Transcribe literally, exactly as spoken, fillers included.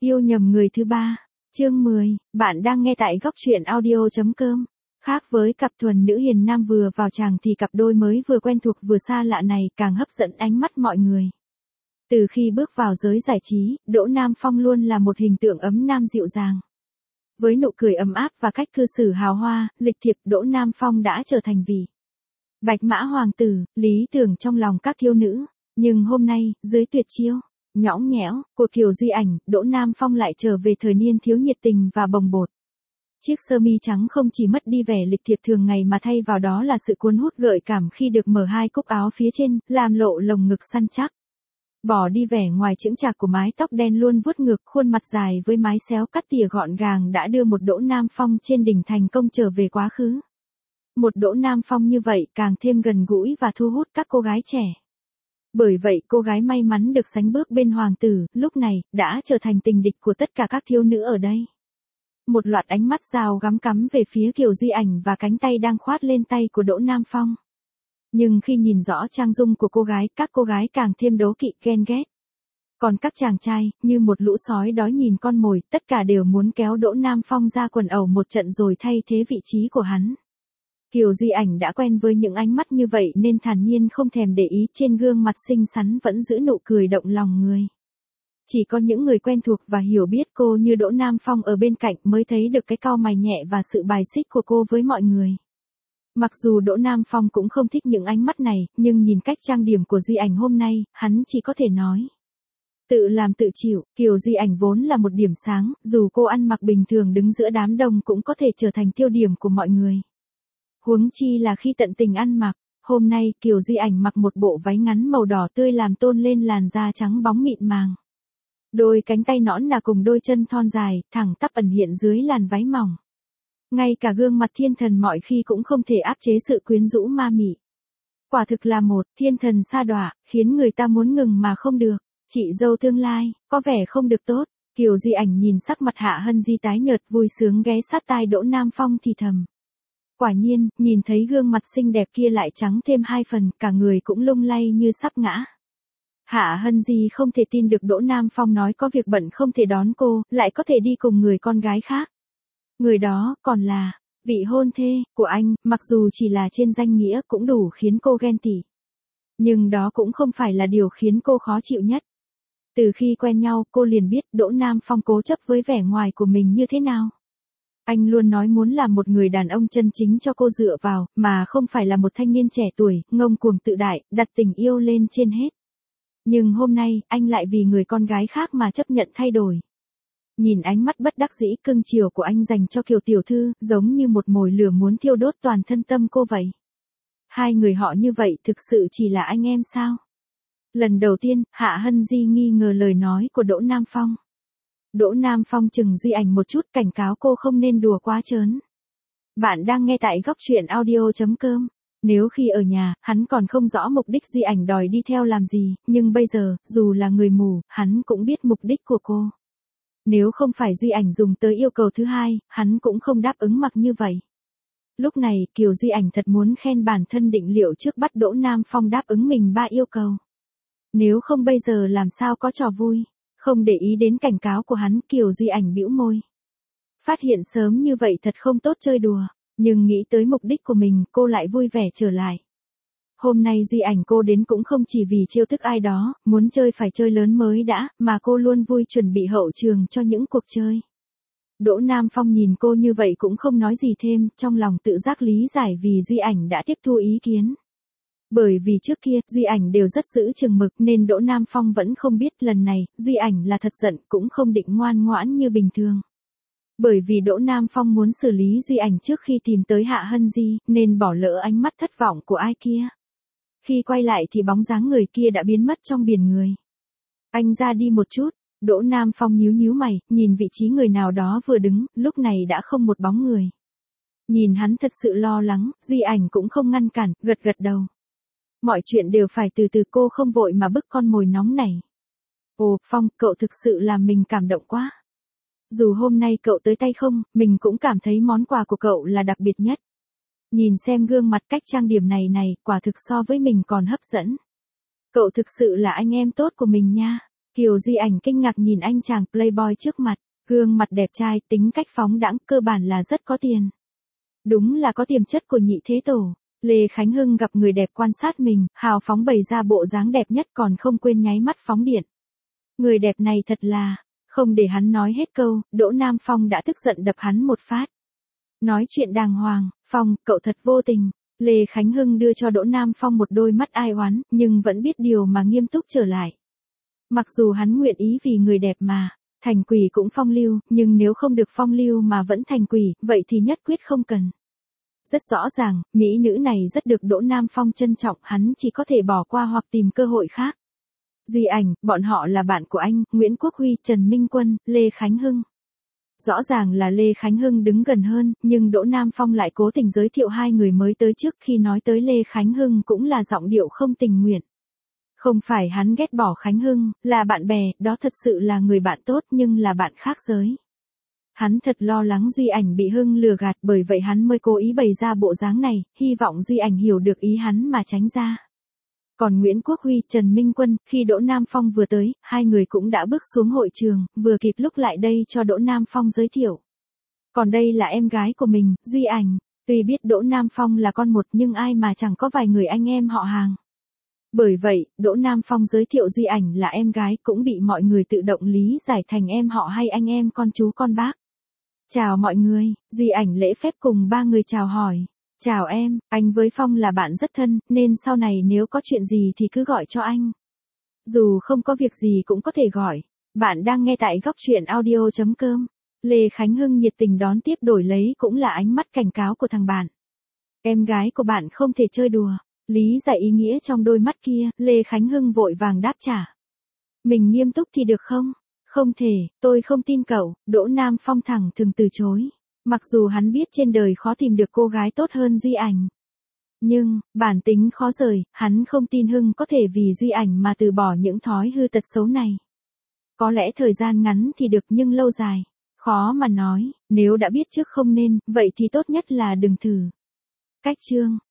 Yêu nhầm người thứ ba. Chương mười, bạn đang nghe tại góc truyện audio chấm com. Khác với cặp thuần nữ hiền nam vừa vào tràng thì cặp đôi mới vừa quen thuộc vừa xa lạ này càng hấp dẫn ánh mắt mọi người. Từ khi bước vào giới giải trí, Đỗ Nam Phong luôn là một hình tượng ấm nam dịu dàng. Với nụ cười ấm áp và cách cư xử hào hoa, lịch thiệp, Đỗ Nam Phong đã trở thành vị bạch mã hoàng tử, lý tưởng trong lòng các thiếu nữ. Nhưng hôm nay, dưới tuyệt chiêu nhõng nhẽo của Kiều Duy Ảnh, Đỗ Nam Phong lại trở về thời niên thiếu nhiệt tình và bồng bột. Chiếc sơ mi trắng không chỉ mất đi vẻ lịch thiệp thường ngày mà thay vào đó là sự cuốn hút gợi cảm khi được mở hai cúc áo phía trên, làm lộ lồng ngực săn chắc. Bỏ đi vẻ ngoài chững chạc của mái tóc đen luôn vuốt ngược, khuôn mặt dài với mái xéo cắt tỉa gọn gàng đã đưa một Đỗ Nam Phong trên đỉnh thành công trở về quá khứ. Một Đỗ Nam Phong như vậy càng thêm gần gũi và thu hút các cô gái trẻ. Bởi vậy cô gái may mắn được sánh bước bên hoàng tử, lúc này, đã trở thành tình địch của tất cả các thiếu nữ ở đây. Một loạt ánh mắt rào gắm cắm về phía Kiều Duy Ảnh và cánh tay đang khoát lên tay của Đỗ Nam Phong. Nhưng khi nhìn rõ trang dung của cô gái, các cô gái càng thêm đố kỵ ghen ghét. Còn các chàng trai, như một lũ sói đói nhìn con mồi, tất cả đều muốn kéo Đỗ Nam Phong ra quần ẩu một trận rồi thay thế vị trí của hắn. Kiều Duy Ảnh đã quen với những ánh mắt như vậy nên thản nhiên không thèm để ý, trên gương mặt xinh xắn vẫn giữ nụ cười động lòng người. Chỉ có những người quen thuộc và hiểu biết cô như Đỗ Nam Phong ở bên cạnh mới thấy được cái cau mày nhẹ và sự bài xích của cô với mọi người. Mặc dù Đỗ Nam Phong cũng không thích những ánh mắt này, nhưng nhìn cách trang điểm của Duy Ảnh hôm nay, hắn chỉ có thể nói. Tự làm tự chịu, Kiều Duy Ảnh vốn là một điểm sáng, dù cô ăn mặc bình thường đứng giữa đám đông cũng có thể trở thành tiêu điểm của mọi người. Huống chi là khi tận tình ăn mặc, hôm nay Kiều Duy Ảnh mặc một bộ váy ngắn màu đỏ tươi làm tôn lên làn da trắng bóng mịn màng. Đôi cánh tay nõn nà cùng đôi chân thon dài, thẳng tắp ẩn hiện dưới làn váy mỏng. Ngay cả gương mặt thiên thần mọi khi cũng không thể áp chế sự quyến rũ ma mị. Quả thực là một thiên thần sa đọa, khiến người ta muốn ngừng mà không được. Chị dâu tương lai, có vẻ không được tốt. Kiều Duy Ảnh nhìn sắc mặt Hạ Hân Di tái nhợt vui sướng ghé sát tai Đỗ Nam Phong thì thầm. Quả nhiên, nhìn thấy gương mặt xinh đẹp kia lại trắng thêm hai phần, cả người cũng lung lay như sắp ngã. Hạ Hân Di không thể tin được Đỗ Nam Phong nói có việc bận không thể đón cô, lại có thể đi cùng người con gái khác. Người đó còn là vị hôn thê của anh, mặc dù chỉ là trên danh nghĩa cũng đủ khiến cô ghen tị. Nhưng đó cũng không phải là điều khiến cô khó chịu nhất. Từ khi quen nhau, cô liền biết Đỗ Nam Phong cố chấp với vẻ ngoài của mình như thế nào. Anh luôn nói muốn là một người đàn ông chân chính cho cô dựa vào, mà không phải là một thanh niên trẻ tuổi, ngông cuồng tự đại, đặt tình yêu lên trên hết. Nhưng hôm nay, anh lại vì người con gái khác mà chấp nhận thay đổi. Nhìn ánh mắt bất đắc dĩ cưng chiều của anh dành cho Kiều tiểu thư, giống như một mồi lửa muốn thiêu đốt toàn thân tâm cô vậy. Hai người họ như vậy thực sự chỉ là anh em sao? Lần đầu tiên, Hạ Hân Di nghi ngờ lời nói của Đỗ Nam Phong. Đỗ Nam Phong chừng Duy Ảnh một chút, cảnh cáo cô không nên đùa quá trớn. Bạn đang nghe tại góc truyện audio chấm com. Nếu khi ở nhà, hắn còn không rõ mục đích Duy Ảnh đòi đi theo làm gì, nhưng bây giờ, dù là người mù, hắn cũng biết mục đích của cô. Nếu không phải Duy Ảnh dùng tới yêu cầu thứ hai, hắn cũng không đáp ứng mặc như vậy. Lúc này, Kiều Duy Ảnh thật muốn khen bản thân định liệu trước bắt Đỗ Nam Phong đáp ứng mình ba yêu cầu. Nếu không bây giờ làm sao có trò vui. Không để ý đến cảnh cáo của hắn, Kiều Duy Ảnh bĩu môi. Phát hiện sớm như vậy thật không tốt chơi đùa, nhưng nghĩ tới mục đích của mình, cô lại vui vẻ trở lại. Hôm nay Duy Ảnh cô đến cũng không chỉ vì trêu tức ai đó, muốn chơi phải chơi lớn mới đã, mà cô luôn vui chuẩn bị hậu trường cho những cuộc chơi. Đỗ Nam Phong nhìn cô như vậy cũng không nói gì thêm, trong lòng tự giác lý giải vì Duy Ảnh đã tiếp thu ý kiến. Bởi vì trước kia, Duy Ảnh đều rất giữ chừng mực nên Đỗ Nam Phong vẫn không biết lần này, Duy Ảnh là thật giận cũng không định ngoan ngoãn như bình thường. Bởi vì Đỗ Nam Phong muốn xử lý Duy Ảnh trước khi tìm tới Hạ Hân Di, nên bỏ lỡ ánh mắt thất vọng của ai kia. Khi quay lại thì bóng dáng người kia đã biến mất trong biển người. Anh ra đi một chút, Đỗ Nam Phong nhíu nhíu mày, nhìn vị trí người nào đó vừa đứng, lúc này đã không một bóng người. Nhìn hắn thật sự lo lắng, Duy Ảnh cũng không ngăn cản, gật gật đầu. Mọi chuyện đều phải từ từ, cô không vội mà bức con mồi nóng này. Ồ, Phong, cậu thực sự làm mình cảm động quá. Dù hôm nay cậu tới tay không, mình cũng cảm thấy món quà của cậu là đặc biệt nhất. Nhìn xem gương mặt cách trang điểm này này, quả thực so với mình còn hấp dẫn. Cậu thực sự là anh em tốt của mình nha. Kiều Duy Ảnh kinh ngạc nhìn anh chàng playboy trước mặt, gương mặt đẹp trai, tính cách phóng đãng, cơ bản là rất có tiền. Đúng là có tiềm chất của nhị thế tổ. Lê Khánh Hưng gặp người đẹp quan sát mình, hào phóng bày ra bộ dáng đẹp nhất còn không quên nháy mắt phóng điện. Người đẹp này thật là, không để hắn nói hết câu, Đỗ Nam Phong đã tức giận đập hắn một phát. Nói chuyện đàng hoàng, Phong, cậu thật vô tình. Lê Khánh Hưng đưa cho Đỗ Nam Phong một đôi mắt ai oán, nhưng vẫn biết điều mà nghiêm túc trở lại. Mặc dù hắn nguyện ý vì người đẹp mà, thành quỷ cũng phong lưu, nhưng nếu không được phong lưu mà vẫn thành quỷ, vậy thì nhất quyết không cần. Rất rõ ràng, mỹ nữ này rất được Đỗ Nam Phong trân trọng, hắn chỉ có thể bỏ qua hoặc tìm cơ hội khác. Duy Ảnh, bọn họ là bạn của anh, Nguyễn Quốc Huy, Trần Minh Quân, Lê Khánh Hưng. Rõ ràng là Lê Khánh Hưng đứng gần hơn, nhưng Đỗ Nam Phong lại cố tình giới thiệu hai người mới tới trước, khi nói tới Lê Khánh Hưng cũng là giọng điệu không tình nguyện. Không phải hắn ghét bỏ Khánh Hưng, là bạn bè, đó thật sự là người bạn tốt nhưng là bạn khác giới. Hắn thật lo lắng Duy Ảnh bị Hưng lừa gạt, bởi vậy hắn mới cố ý bày ra bộ dáng này, hy vọng Duy Ảnh hiểu được ý hắn mà tránh ra. Còn Nguyễn Quốc Huy, Trần Minh Quân, khi Đỗ Nam Phong vừa tới, hai người cũng đã bước xuống hội trường, vừa kịp lúc lại đây cho Đỗ Nam Phong giới thiệu. Còn đây là em gái của mình, Duy Ảnh. Tuy biết Đỗ Nam Phong là con một nhưng ai mà chẳng có vài người anh em họ hàng. Bởi vậy, Đỗ Nam Phong giới thiệu Duy Ảnh là em gái cũng bị mọi người tự động lý giải thành em họ hay anh em con chú con bác. Chào mọi người, Duy Ảnh lễ phép cùng ba người chào hỏi. Chào em, anh với Phong là bạn rất thân, nên sau này nếu có chuyện gì thì cứ gọi cho anh. Dù không có việc gì cũng có thể gọi. Bạn đang nghe tại góc truyện audio chấm com. Lê Khánh Hưng nhiệt tình đón tiếp, đổi lấy cũng là ánh mắt cảnh cáo của thằng bạn. Em gái của bạn không thể chơi đùa. Lý giải ý nghĩa trong đôi mắt kia, Lê Khánh Hưng vội vàng đáp trả. Mình nghiêm túc thì được không? Không thể, tôi không tin cậu. Đỗ Nam Phong thẳng thừng từ chối. Mặc dù hắn biết trên đời khó tìm được cô gái tốt hơn Duy Ảnh. Nhưng, bản tính khó rời, hắn không tin Hưng có thể vì Duy Ảnh mà từ bỏ những thói hư tật xấu này. Có lẽ thời gian ngắn thì được nhưng lâu dài, khó mà nói, nếu đã biết trước không nên, vậy thì tốt nhất là đừng thử. Cách chương